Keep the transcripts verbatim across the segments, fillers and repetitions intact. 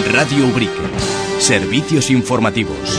Radio Ubrique. Servicios informativos.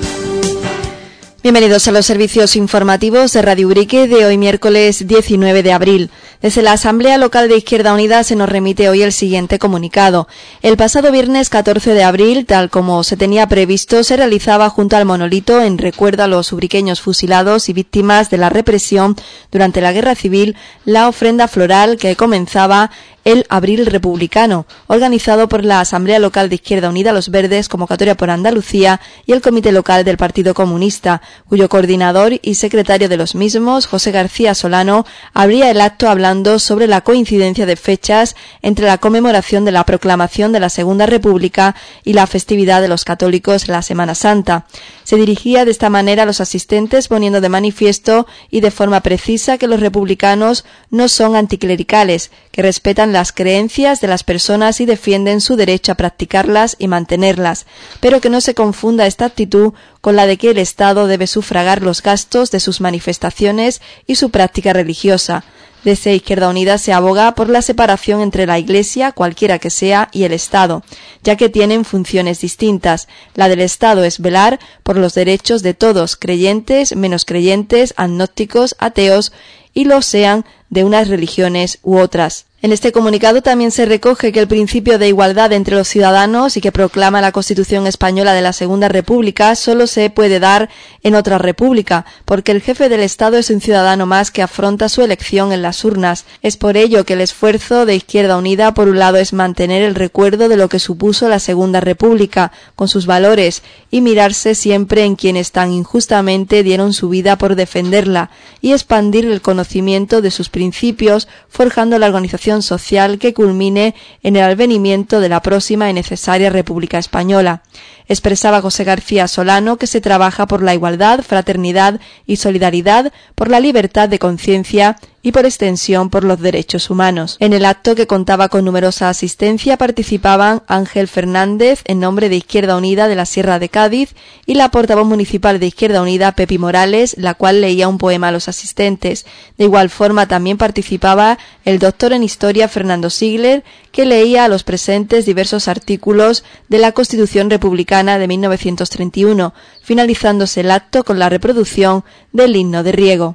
Bienvenidos a los servicios informativos de Radio Ubrique de hoy miércoles diecinueve de abril. Desde la Asamblea Local de Izquierda Unida se nos remite hoy el siguiente comunicado. El pasado viernes catorce de abril, tal como se tenía previsto, se realizaba junto al monolito en recuerdo a los ubriqueños fusilados y víctimas de la represión durante la Guerra Civil la ofrenda floral que comenzaba el Abril Republicano, organizado por la Asamblea Local de Izquierda Unida Los Verdes, Convocatoria por Andalucía y el Comité Local del Partido Comunista, cuyo coordinador y secretario de los mismos, José García Solano, abría el acto hablando sobre la coincidencia de fechas entre la conmemoración de la proclamación de la Segunda República y la festividad de los católicos la Semana Santa. Se dirigía de esta manera a los asistentes poniendo de manifiesto y de forma precisa que los republicanos no son anticlericales, que respetan las creencias de las personas y defienden su derecho a practicarlas y mantenerlas, pero que no se confunda esta actitud con la de que el Estado debe sufragar los gastos de sus manifestaciones y su práctica religiosa. Desde Izquierda Unida se aboga por la separación entre la Iglesia, cualquiera que sea, y el Estado, ya que tienen funciones distintas. La del Estado es velar por los derechos de todos, creyentes, menos creyentes, agnósticos, ateos, y lo sean de unas religiones u otras. En este comunicado también se recoge que el principio de igualdad entre los ciudadanos y que proclama la Constitución española de la Segunda República solo se puede dar en otra república, porque el jefe del Estado es un ciudadano más que afronta su elección en las urnas. Es por ello que el esfuerzo de Izquierda Unida, por un lado, es mantener el recuerdo de lo que supuso la Segunda República, con sus valores, y mirarse siempre en quienes tan injustamente dieron su vida por defenderla, y expandir el conocimiento de sus principios, forjando la organización social que culmine en el advenimiento de la próxima y necesaria República Española. Expresaba José García Solano que se trabaja por la igualdad, fraternidad y solidaridad, por la libertad de conciencia y por extensión por los derechos humanos. En el acto, que contaba con numerosa asistencia, participaban Ángel Fernández en nombre de Izquierda Unida de la Sierra de Cádiz y la portavoz municipal de Izquierda Unida, Pepi Morales, la cual leía un poema a los asistentes. De igual forma también participaba el doctor en Historia Fernando Sigler, que leía a los presentes diversos artículos de la Constitución Republicana de mil novecientos treinta y uno, finalizándose el acto con la reproducción del himno de Riego.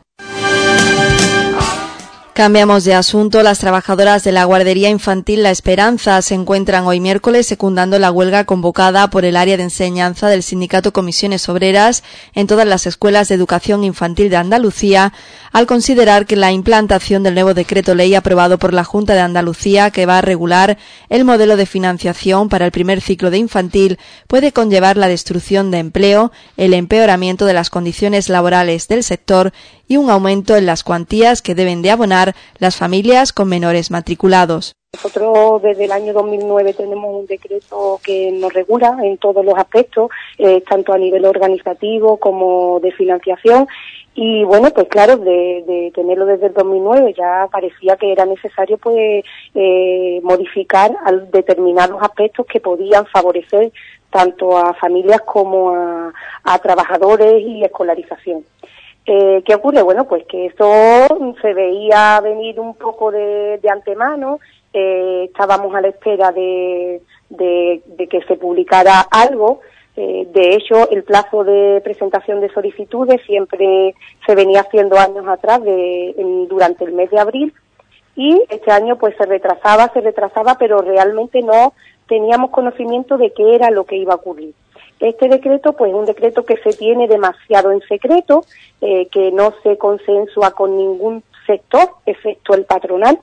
Cambiamos de asunto. Las trabajadoras de la guardería infantil La Esperanza se encuentran hoy miércoles secundando la huelga convocada por el área de enseñanza del sindicato Comisiones Obreras en todas las escuelas de educación infantil de Andalucía, al considerar que la implantación del nuevo decreto ley aprobado por la Junta de Andalucía, que va a regular el modelo de financiación para el primer ciclo de infantil, puede conllevar la destrucción de empleo, el empeoramiento de las condiciones laborales del sector y un aumento en las cuantías que deben de abonar las familias con menores matriculados. Nosotros desde el año dos mil nueve tenemos un decreto que nos regula en todos los aspectos, eh, tanto a nivel organizativo como de financiación. Y bueno, pues claro, de, de tenerlo desde el dos mil nueve ya parecía que era necesario pues eh, modificar al determinados aspectos que podían favorecer tanto a familias como a, a trabajadores y escolarización. Eh, ¿Qué ocurre? Bueno, pues que eso se veía venir un poco de, de antemano. Eh, estábamos a la espera de, de, de que se publicara algo. Eh, de hecho, el plazo de presentación de solicitudes siempre se venía haciendo años atrás, de, en, durante el mes de abril, y este año pues se retrasaba, se retrasaba, pero realmente no teníamos conocimiento de qué era lo que iba a ocurrir. Este decreto, pues, es un decreto que se tiene demasiado en secreto, eh, que no se consensúa con ningún sector, excepto el patronal.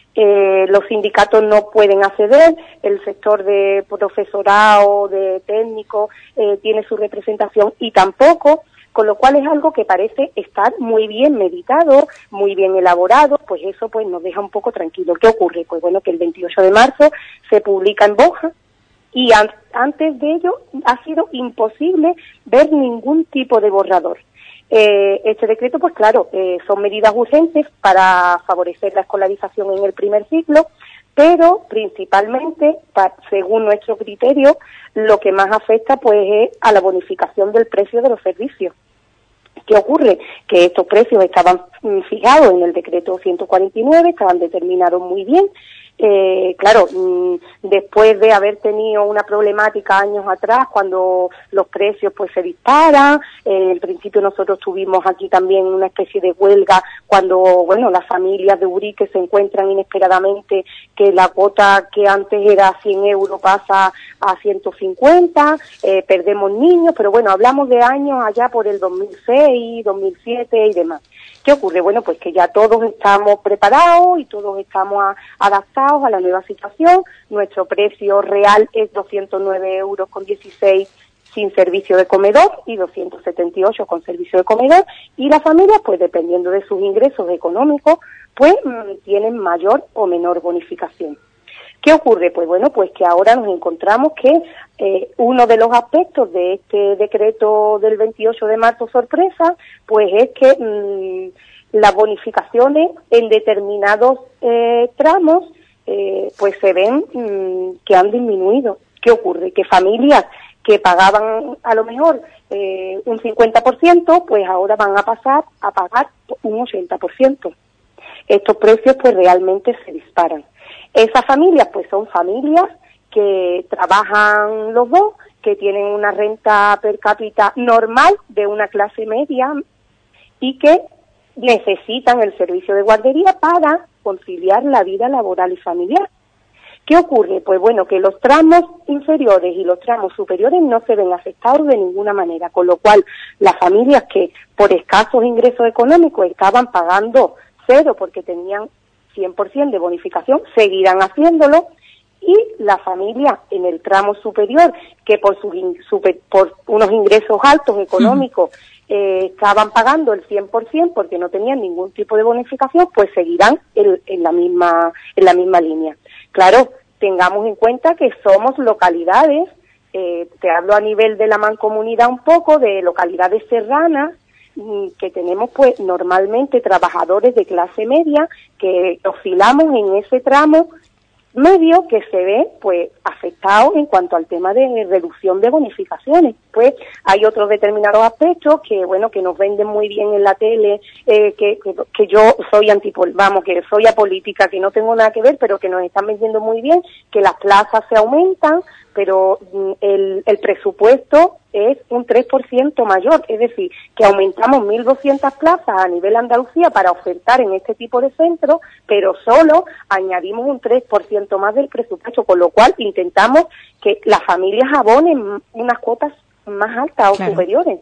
Eh, los sindicatos no pueden acceder, el sector de profesorado, de técnico, eh, tiene su representación y tampoco, con lo cual es algo que parece estar muy bien meditado, muy bien elaborado, pues eso pues nos deja un poco tranquilos. ¿Qué ocurre? Pues bueno, que el veintiocho de marzo se publica en Boja, y an- antes de ello ha sido imposible ver ningún tipo de borrador. Eh, este decreto, pues claro, eh, son medidas urgentes para favorecer la escolarización en el primer ciclo, pero principalmente, pa, según nuestro criterio, lo que más afecta pues es a la bonificación del precio de los servicios. ¿Qué ocurre? Que estos precios estaban fijados en el decreto ciento cuarenta y nueve, estaban determinados muy bien, Eh, claro, mmm, después de haber tenido una problemática años atrás, cuando los precios pues se disparan, eh, en el principio nosotros tuvimos aquí también una especie de huelga cuando, bueno, las familias de Ubrique se encuentran inesperadamente que la cuota que antes era cien euros pasa a ciento cincuenta, eh, perdemos niños, pero bueno, hablamos de años allá por el dos mil seis, dos mil siete y demás. ¿Qué ocurre? Bueno, pues que ya todos estamos preparados y todos estamos a, adaptados a la nueva situación. Nuestro precio real es doscientos nueve euros con dieciséis sin servicio de comedor y doscientos setenta y ocho con servicio de comedor, y las familias, pues dependiendo de sus ingresos económicos, pues mmm, tienen mayor o menor bonificación. ¿Qué ocurre? Pues bueno, pues que ahora nos encontramos que eh, uno de los aspectos de este decreto del veintiocho de marzo sorpresa, pues es que mmm, las bonificaciones en determinados eh, tramos, eh, pues se ven mmm, que han disminuido. ¿Qué ocurre? Que familias que pagaban a lo mejor eh, un cincuenta por ciento, pues ahora van a pasar a pagar un ochenta por ciento. Estos precios pues realmente se disparan. Esas familias pues son familias que trabajan los dos, que tienen una renta per cápita normal de una clase media y que necesitan el servicio de guardería para conciliar la vida laboral y familiar. ¿Qué ocurre? Pues bueno, que los tramos inferiores y los tramos superiores no se ven afectados de ninguna manera, con lo cual las familias que por escasos ingresos económicos estaban pagando cero porque tenían cien por ciento de bonificación, seguirán haciéndolo, y las familias en el tramo superior, que por, sus in, super, por unos ingresos altos económicos eh, estaban pagando el cien por ciento porque no tenían ningún tipo de bonificación, pues seguirán en, en la misma en la misma línea. Claro, tengamos en cuenta que somos localidades, eh, te hablo a nivel de la mancomunidad un poco, de localidades serranas, que tenemos pues normalmente trabajadores de clase media que oscilamos en ese tramo medio que se ve pues afectado en cuanto al tema de reducción de bonificaciones. Pues hay otros determinados aspectos que bueno que nos venden muy bien en la tele, eh, que, que que yo soy antipol vamos que soy apolítica, que no tengo nada que ver, pero que nos están vendiendo muy bien, que las plazas se aumentan, pero el, el presupuesto es un tres por ciento mayor, es decir, que aumentamos mil doscientas plazas a nivel Andalucía para ofertar en este tipo de centros, pero solo añadimos un tres por ciento más del presupuesto, con lo cual intentamos que las familias abonen unas cuotas más altas o claro. superiores.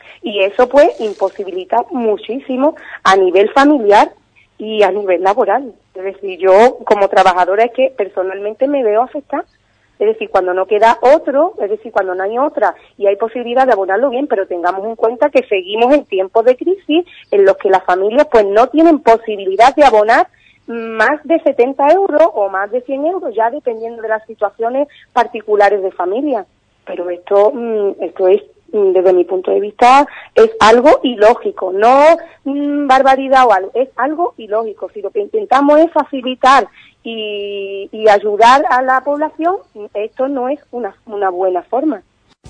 Y eso pues imposibilita muchísimo a nivel familiar y a nivel laboral. Es decir, yo como trabajadora es que personalmente me veo afectada. Es decir, cuando no queda otro, es decir, cuando no hay otra y hay posibilidad de abonarlo bien, pero tengamos en cuenta que seguimos en tiempos de crisis en los que las familias pues no tienen posibilidad de abonar más de setenta euros o más de cien euros, ya dependiendo de las situaciones particulares de familia. Pero esto, esto es, desde mi punto de vista, es algo ilógico, no mmm, barbaridad o algo, es algo ilógico. Si lo que intentamos es facilitar y, y ayudar a la población, esto no es una, una buena forma.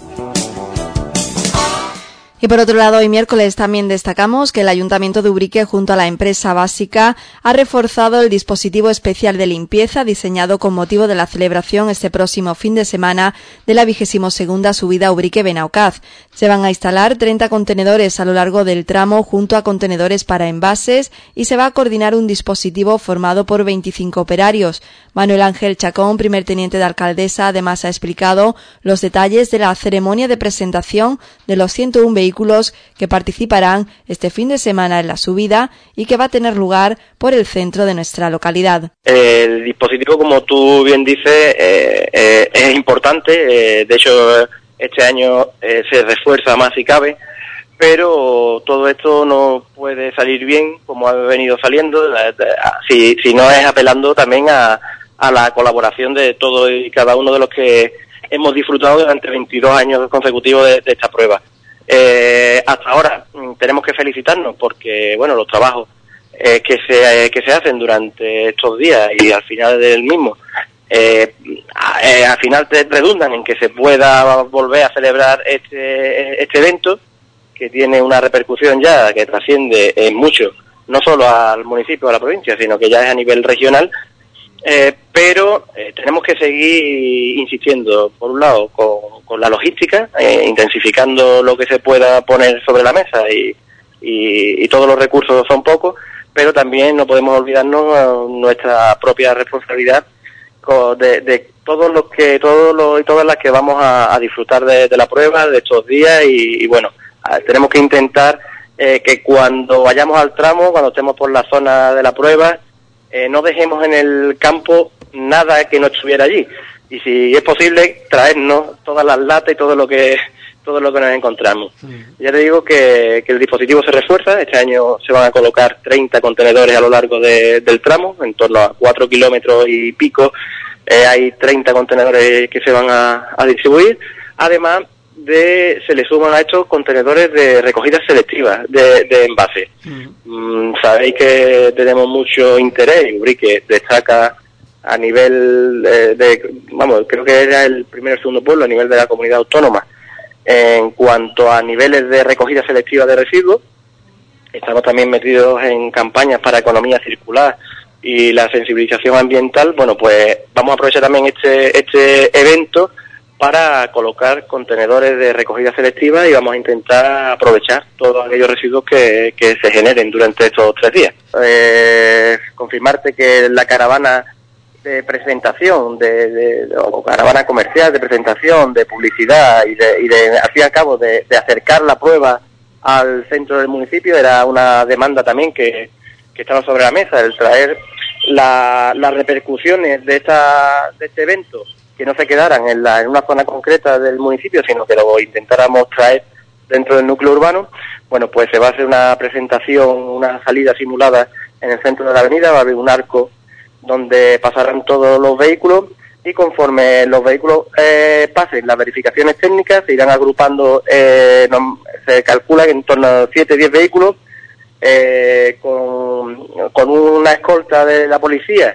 Y por otro lado, hoy miércoles también destacamos que el Ayuntamiento de Ubrique, junto a la empresa Básica, ha reforzado el dispositivo especial de limpieza diseñado con motivo de la celebración este próximo fin de semana de la vigésimo segunda subida Ubrique-Benaocaz. Se van a instalar treinta contenedores a lo largo del tramo junto a contenedores para envases y se va a coordinar un dispositivo formado por veinticinco operarios. Manuel Ángel Chacón, primer teniente de alcaldesa, además ha explicado los detalles de la ceremonia de presentación de los ciento uno vehículos vehículos que participarán este fin de semana en la subida y que va a tener lugar por el centro de nuestra localidad. El dispositivo, como tú bien dices, eh, eh, es importante. Eh, de hecho, este año eh, se refuerza más si cabe, pero todo esto no puede salir bien como ha venido saliendo si, si no es apelando también a, a la colaboración de todos y cada uno de los que hemos disfrutado durante veintidós años consecutivos de, de esta prueba. Eh, hasta ahora tenemos que felicitarnos porque, bueno, los trabajos eh, que se que se hacen durante estos días y al final del mismo, eh, eh, al final te redundan en que se pueda volver a celebrar este este evento que tiene una repercusión ya que trasciende en mucho, no solo al municipio o a la provincia, sino que ya es a nivel regional. eh, pero eh, tenemos que seguir insistiendo, por un lado, con, con la logística, eh, intensificando lo que se pueda poner sobre la mesa y, y, y todos los recursos son pocos, pero también no podemos olvidarnos nuestra propia responsabilidad de, de todos los que todos los y todas las que vamos a, a disfrutar de, de la prueba de estos días y, y bueno, tenemos que intentar eh, que cuando vayamos al tramo, cuando estemos por la zona de la prueba, eh, no dejemos en el campo nada que no estuviera allí, y si es posible traernos todas las latas y todo lo que todo lo que nos encontramos. Sí. Ya te digo que, que el dispositivo se refuerza. Este año se van a colocar treinta contenedores a lo largo de, del tramo, en torno a cuatro kilómetros y pico. Eh, hay treinta contenedores que se van a, a distribuir. Además de, se le suman a estos contenedores de recogida selectiva de, de envases. Sí. Mm, sabéis que tenemos mucho interés, y Ubrique destaca a nivel eh, de, vamos, creo que era el primero o el segundo pueblo a nivel de la comunidad autónoma. En cuanto a niveles de recogida selectiva de residuos, estamos también metidos en campañas para economía circular y la sensibilización ambiental. Bueno, pues vamos a aprovechar también este este evento para colocar contenedores de recogida selectiva y vamos a intentar aprovechar todos aquellos residuos que, que se generen durante estos tres días. Eh, confirmarte que la caravana de presentación, de, de, de o caravana comercial, de presentación, de publicidad y de, y de al fin y al cabo, de, de acercar la prueba al centro del municipio, era una demanda también que, que estaba sobre la mesa, el traer la, las repercusiones de, esta, de este evento, que no se quedaran en, la, en una zona concreta del municipio, sino que lo intentáramos traer dentro del núcleo urbano. Bueno, pues se va a hacer una presentación, una salida simulada en el centro de la avenida, va a haber un arco donde pasarán todos los vehículos y conforme los vehículos eh, pasen las verificaciones técnicas se irán agrupando, eh, no, se calcula que en torno a siete a diez vehículos eh, con, con una escolta de la policía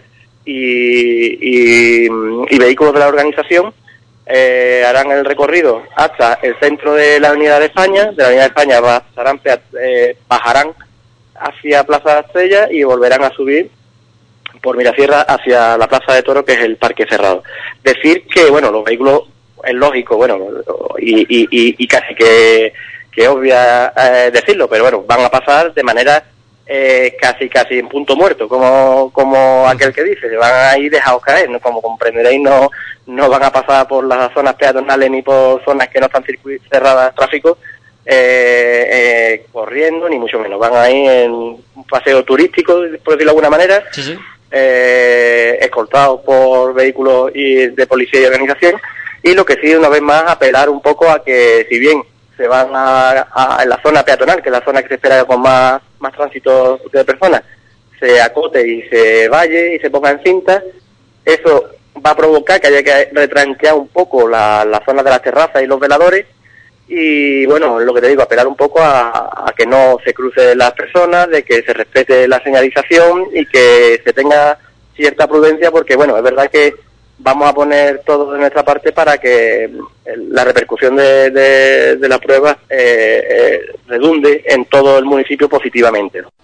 y, y, y vehículos de la organización eh, harán el recorrido hasta el centro de la Avenida de España. De la Avenida de España pasarán, eh, bajarán hacia Plaza de Estrella y volverán a subir por Mirasierra hacia la Plaza de Toro, que es el parque cerrado. Decir que, bueno, los vehículos, es lógico, bueno, y, y, y, y casi que, que obvia eh, decirlo, pero bueno, van a pasar de manera eh, casi casi en punto muerto, como como aquel que dice, se van a ir dejados caer, ¿no? Como comprenderéis, no no van a pasar por las zonas peatonales ni por zonas que no están cerradas al tráfico, eh, eh, corriendo, ni mucho menos. Van a ir en un paseo turístico, por decirlo de alguna manera, sí, sí. Eh, escoltados por vehículos y de policía y organización, y lo que sí, una vez más, apelar un poco a que, si bien se van a, a en la zona peatonal, que es la zona que se espera con más, más tránsito de personas, se acote y se valle y se ponga en cinta, eso va a provocar que haya que retranquear un poco la, la zona de las terrazas y los veladores, y bueno, lo que te digo, apelar un poco a, a que no se crucen las personas, de que se respete la señalización y que se tenga cierta prudencia, porque bueno, es verdad que vamos a poner todo de nuestra parte para que la repercusión de, de, de la prueba eh, eh, redunde en todo el municipio positivamente, ¿no?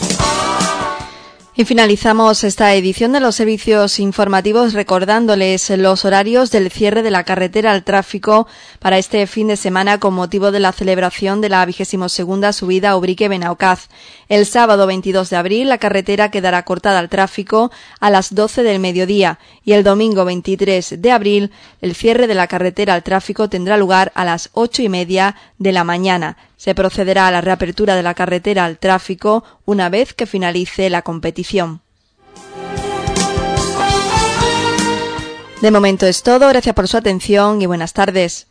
Y finalizamos esta edición de los servicios informativos recordándoles los horarios del cierre de la carretera al tráfico para este fin de semana con motivo de la celebración de la vigésima segunda subida Ubrique-Benaocaz. El sábado veintidós de abril la carretera quedará cortada al tráfico a las doce del mediodía y el domingo veintitrés de abril el cierre de la carretera al tráfico tendrá lugar a las ocho y media de la mañana. Se procederá a la reapertura de la carretera al tráfico una vez que finalice la competición. De momento es todo. Gracias por su atención y buenas tardes.